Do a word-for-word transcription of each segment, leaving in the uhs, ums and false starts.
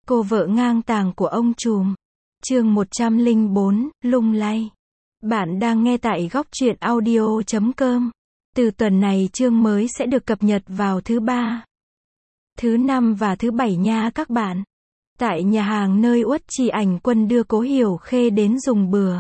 Cô vợ ngang tàng của ông trùm. Chương một trăm lẻ bốn, lung lay. Bạn đang nghe tại góc truyện audio chấm com. Từ tuần này chương mới sẽ được cập nhật vào thứ ba, thứ năm và thứ bảy nha các bạn. Tại nhà hàng nơi Uất Trì Ảnh Quân đưa Cố Hiểu Khê đến dùng bữa,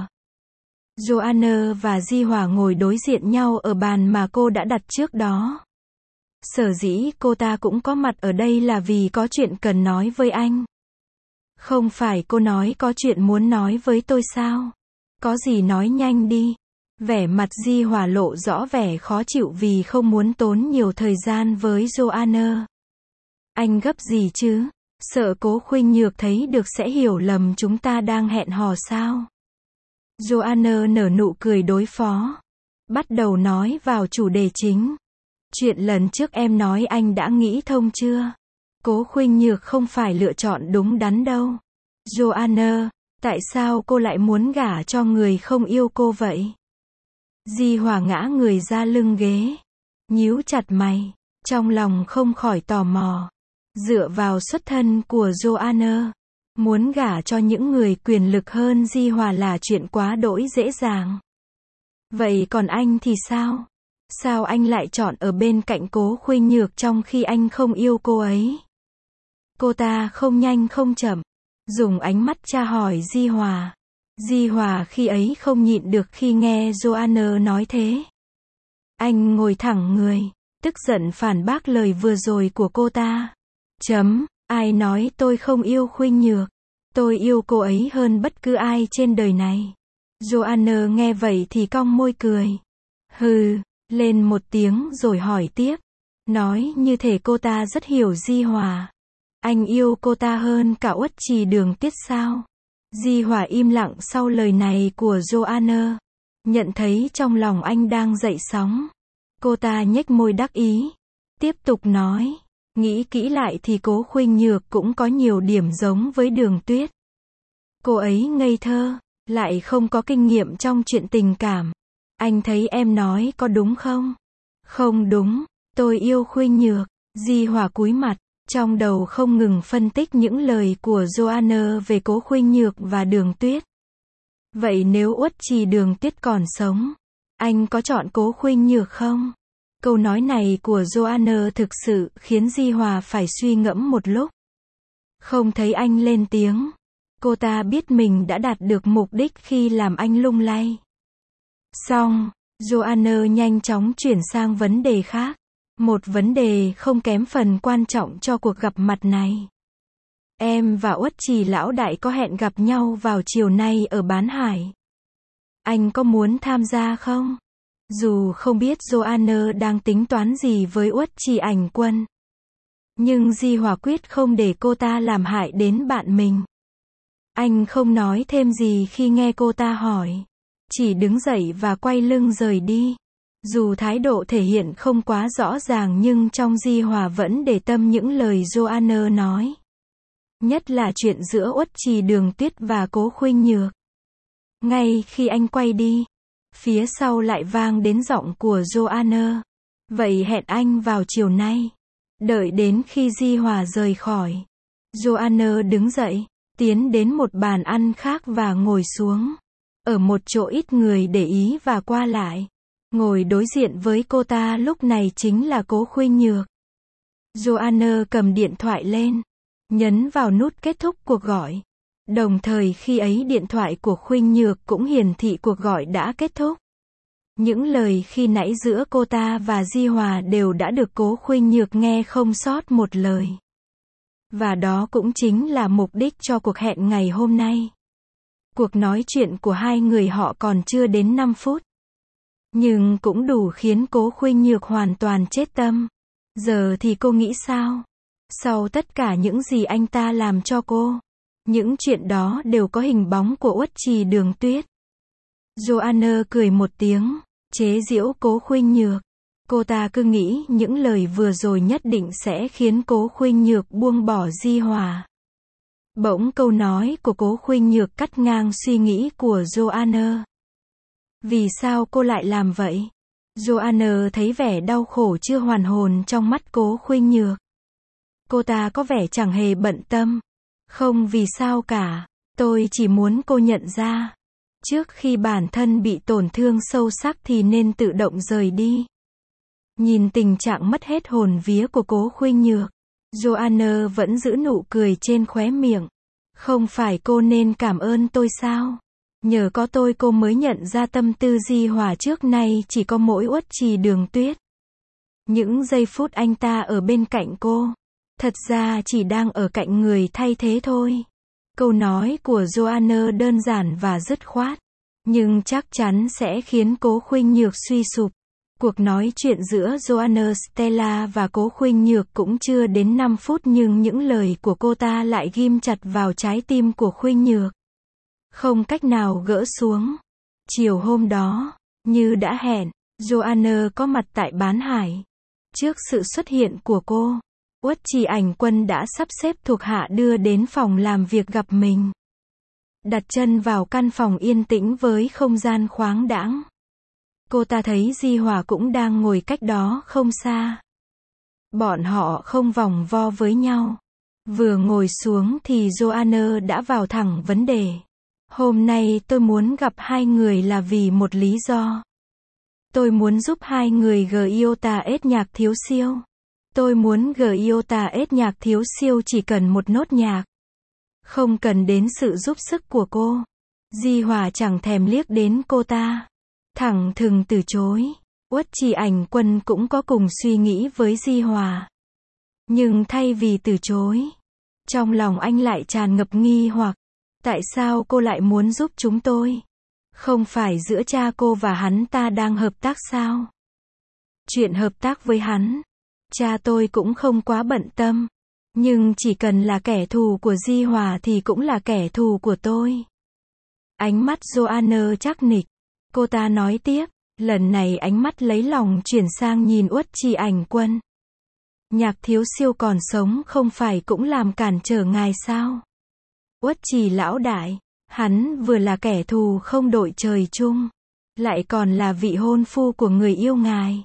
Joanna và Di Hòa ngồi đối diện nhau ở bàn mà cô đã đặt trước đó. Sở dĩ cô ta cũng có mặt ở đây là vì có chuyện cần nói với anh. Không phải cô nói có chuyện muốn nói với tôi sao? Có gì nói nhanh đi. Vẻ mặt Di Hòa lộ rõ vẻ khó chịu vì không muốn tốn nhiều thời gian với Joanna. Anh gấp gì chứ? Sợ Cố Khuynh Nhược thấy được sẽ hiểu lầm chúng ta đang hẹn hò sao? Joanna nở nụ cười đối phó. Bắt đầu nói vào chủ đề chính. Chuyện lần trước em nói anh đã nghĩ thông chưa? Cố Khuynh Nhược không phải lựa chọn đúng đắn đâu. Joanna, tại sao cô lại muốn gả cho người không yêu cô vậy? Di Hòa ngã người ra lưng ghế, nhíu chặt mày, trong lòng không khỏi tò mò. Dựa vào xuất thân của Joanna, muốn gả cho những người quyền lực hơn Di Hòa là chuyện quá đỗi dễ dàng. Vậy còn anh thì sao? Sao anh lại chọn ở bên cạnh Cố Khuynh Nhược trong khi anh không yêu cô ấy? Cô ta không nhanh không chậm, dùng ánh mắt tra hỏi Di Hòa. Di Hòa khi ấy không nhịn được khi nghe Joanna nói thế. Anh ngồi thẳng người, tức giận phản bác lời vừa rồi của cô ta. Chấm, ai nói tôi không yêu Khuynh Nhược? Tôi yêu cô ấy hơn bất cứ ai trên đời này. Joanna nghe vậy thì cong môi cười. Hừ, lên một tiếng rồi hỏi tiếp. Nói như thể cô ta rất hiểu Di Hòa. Anh yêu cô ta hơn cả Uất Trì Đường Tuyết sao? Di Hòa im lặng sau lời này của Joanna. Nhận thấy trong lòng anh đang dậy sóng. Cô ta nhếch môi đắc ý. Tiếp tục nói. Nghĩ kỹ lại thì Cố Khuynh Nhược cũng có nhiều điểm giống với Đường Tuyết. Cô ấy ngây thơ, lại không có kinh nghiệm trong chuyện tình cảm. Anh thấy em nói có đúng không? Không đúng, tôi yêu Khuynh Nhược. Di Hòa cúi mặt, trong đầu không ngừng phân tích những lời của Joanna về Cố Khuynh Nhược và Đường Tuyết. Vậy nếu Uất Trì Đường Tuyết còn sống, anh có chọn Cố Khuynh Nhược không? Câu nói này của Joanna thực sự khiến Di Hòa phải suy ngẫm một lúc. Không thấy anh lên tiếng. Cô ta biết mình đã đạt được mục đích khi làm anh lung lay. Xong, Joanna nhanh chóng chuyển sang vấn đề khác. Một vấn đề không kém phần quan trọng cho cuộc gặp mặt này. Em và Uất Trì lão đại có hẹn gặp nhau vào chiều nay ở Bán Hải. Anh có muốn tham gia không? Dù không biết Joanna đang tính toán gì với Uất Trì Ảnh Quân, nhưng Di Hòa quyết không để cô ta làm hại đến bạn mình. Anh không nói thêm gì khi nghe cô ta hỏi. Chỉ đứng dậy và quay lưng rời đi. Dù thái độ thể hiện không quá rõ ràng nhưng trong Di Hòa vẫn để tâm những lời Joanna nói. Nhất là chuyện giữa Uất Trì Đường Tuyết và Cố Khuynh Nhược. Ngay khi anh quay đi, phía sau lại vang đến giọng của Joanna. Vậy hẹn anh vào chiều nay. Đợi đến khi Di Hòa rời khỏi, Joanna đứng dậy, tiến đến một bàn ăn khác và ngồi xuống. Ở một chỗ ít người để ý và qua lại. Ngồi đối diện với cô ta lúc này chính là Cố Khuynh Nhược. Joanna cầm điện thoại lên, nhấn vào nút kết thúc cuộc gọi. Đồng thời khi ấy điện thoại của Khuynh Nhược cũng hiển thị cuộc gọi đã kết thúc. Những lời khi nãy giữa cô ta và Di Hòa đều đã được Cố Khuynh Nhược nghe không sót một lời. Và đó cũng chính là mục đích cho cuộc hẹn ngày hôm nay. Cuộc nói chuyện của hai người họ còn chưa đến năm phút. Nhưng cũng đủ khiến Cố Khuynh Nhược hoàn toàn chết tâm. Giờ thì cô nghĩ sao? Sau tất cả những gì anh ta làm cho cô, những chuyện đó đều có hình bóng của Uất Trì Đường Tuyết. Joanna cười một tiếng, chế giễu Cố Khuynh Nhược. Cô ta cứ nghĩ những lời vừa rồi nhất định sẽ khiến Cố Khuynh Nhược buông bỏ Di Hòa. Bỗng câu nói của Cố Khuynh Nhược cắt ngang suy nghĩ của Joanna. Vì sao cô lại làm vậy? Joanna thấy vẻ đau khổ chưa hoàn hồn trong mắt Cố Khuynh Nhược. Cô ta có vẻ chẳng hề bận tâm. Không vì sao cả. Tôi chỉ muốn cô nhận ra. Trước khi bản thân bị tổn thương sâu sắc thì nên tự động rời đi. Nhìn tình trạng mất hết hồn vía của Cố Khuynh Nhược, Joanna vẫn giữ nụ cười trên khóe miệng. Không phải cô nên cảm ơn tôi sao? Nhờ có tôi cô mới nhận ra tâm tư Di Hòa trước nay chỉ có mỗi Uất Trì Đường Tuyết. Những giây phút anh ta ở bên cạnh cô, thật ra chỉ đang ở cạnh người thay thế thôi. Câu nói của Joanna đơn giản và dứt khoát, nhưng chắc chắn sẽ khiến Cố Khuynh Nhược suy sụp. Cuộc nói chuyện giữa Joanna Stella và Cố Khuynh Nhược cũng chưa đến năm phút nhưng những lời của cô ta lại ghim chặt vào trái tim của Khuynh Nhược. Không cách nào gỡ xuống. Chiều hôm đó, như đã hẹn, Joanna có mặt tại Bán Hải. Trước sự xuất hiện của cô, Uất Trì Ảnh Quân đã sắp xếp thuộc hạ đưa đến phòng làm việc gặp mình. Đặt chân vào căn phòng yên tĩnh với không gian khoáng đãng. Cô ta thấy Di Hòa cũng đang ngồi cách đó không xa. Bọn họ không vòng vo với nhau. Vừa ngồi xuống thì Joanna đã vào thẳng vấn đề. Hôm nay tôi muốn gặp hai người là vì một lý do. Tôi muốn giúp hai người Giota S Nhạc Thiếu Siêu. Tôi muốn Giota S Nhạc Thiếu Siêu chỉ cần một nốt nhạc. Không cần đến sự giúp sức của cô. Di Hòa chẳng thèm liếc đến cô ta. Thẳng thừng từ chối. Uất Trì Ảnh Quân cũng có cùng suy nghĩ với Di Hòa. Nhưng thay vì từ chối, trong lòng anh lại tràn ngập nghi hoặc. Tại sao cô lại muốn giúp chúng tôi? Không phải giữa cha cô và hắn ta đang hợp tác sao? Chuyện hợp tác với hắn, cha tôi cũng không quá bận tâm. Nhưng chỉ cần là kẻ thù của Di Hòa thì cũng là kẻ thù của tôi. Ánh mắt Joanna chắc nịch. Cô ta nói tiếp, lần này ánh mắt lấy lòng chuyển sang nhìn Uất Trì Ảnh Quân. Nhạc Thiếu Siêu còn sống không phải cũng làm cản trở ngài sao? Uất Trì lão đại, hắn vừa là kẻ thù không đội trời chung, lại còn là vị hôn phu của người yêu ngài.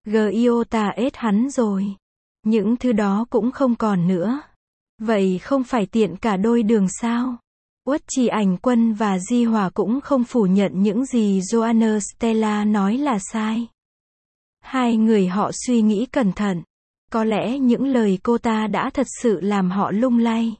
Giota S hắn rồi. Những thứ đó cũng không còn nữa. Vậy không phải tiện cả đôi đường sao? Uất Trì Ảnh Quân và Di Hòa cũng không phủ nhận những gì Joanna Stella nói là sai. Hai người họ suy nghĩ cẩn thận. Có lẽ những lời cô ta đã thật sự làm họ lung lay.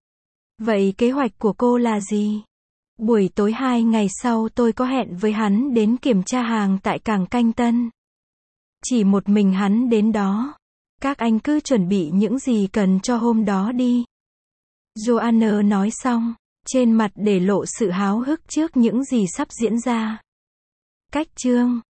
Vậy kế hoạch của cô là gì? Buổi tối hai ngày sau tôi có hẹn với hắn đến kiểm tra hàng tại cảng Canh Tân. Chỉ một mình hắn đến đó. Các anh cứ chuẩn bị những gì cần cho hôm đó đi. Joanna nói xong, trên mặt để lộ sự háo hức trước những gì sắp diễn ra. Cách chương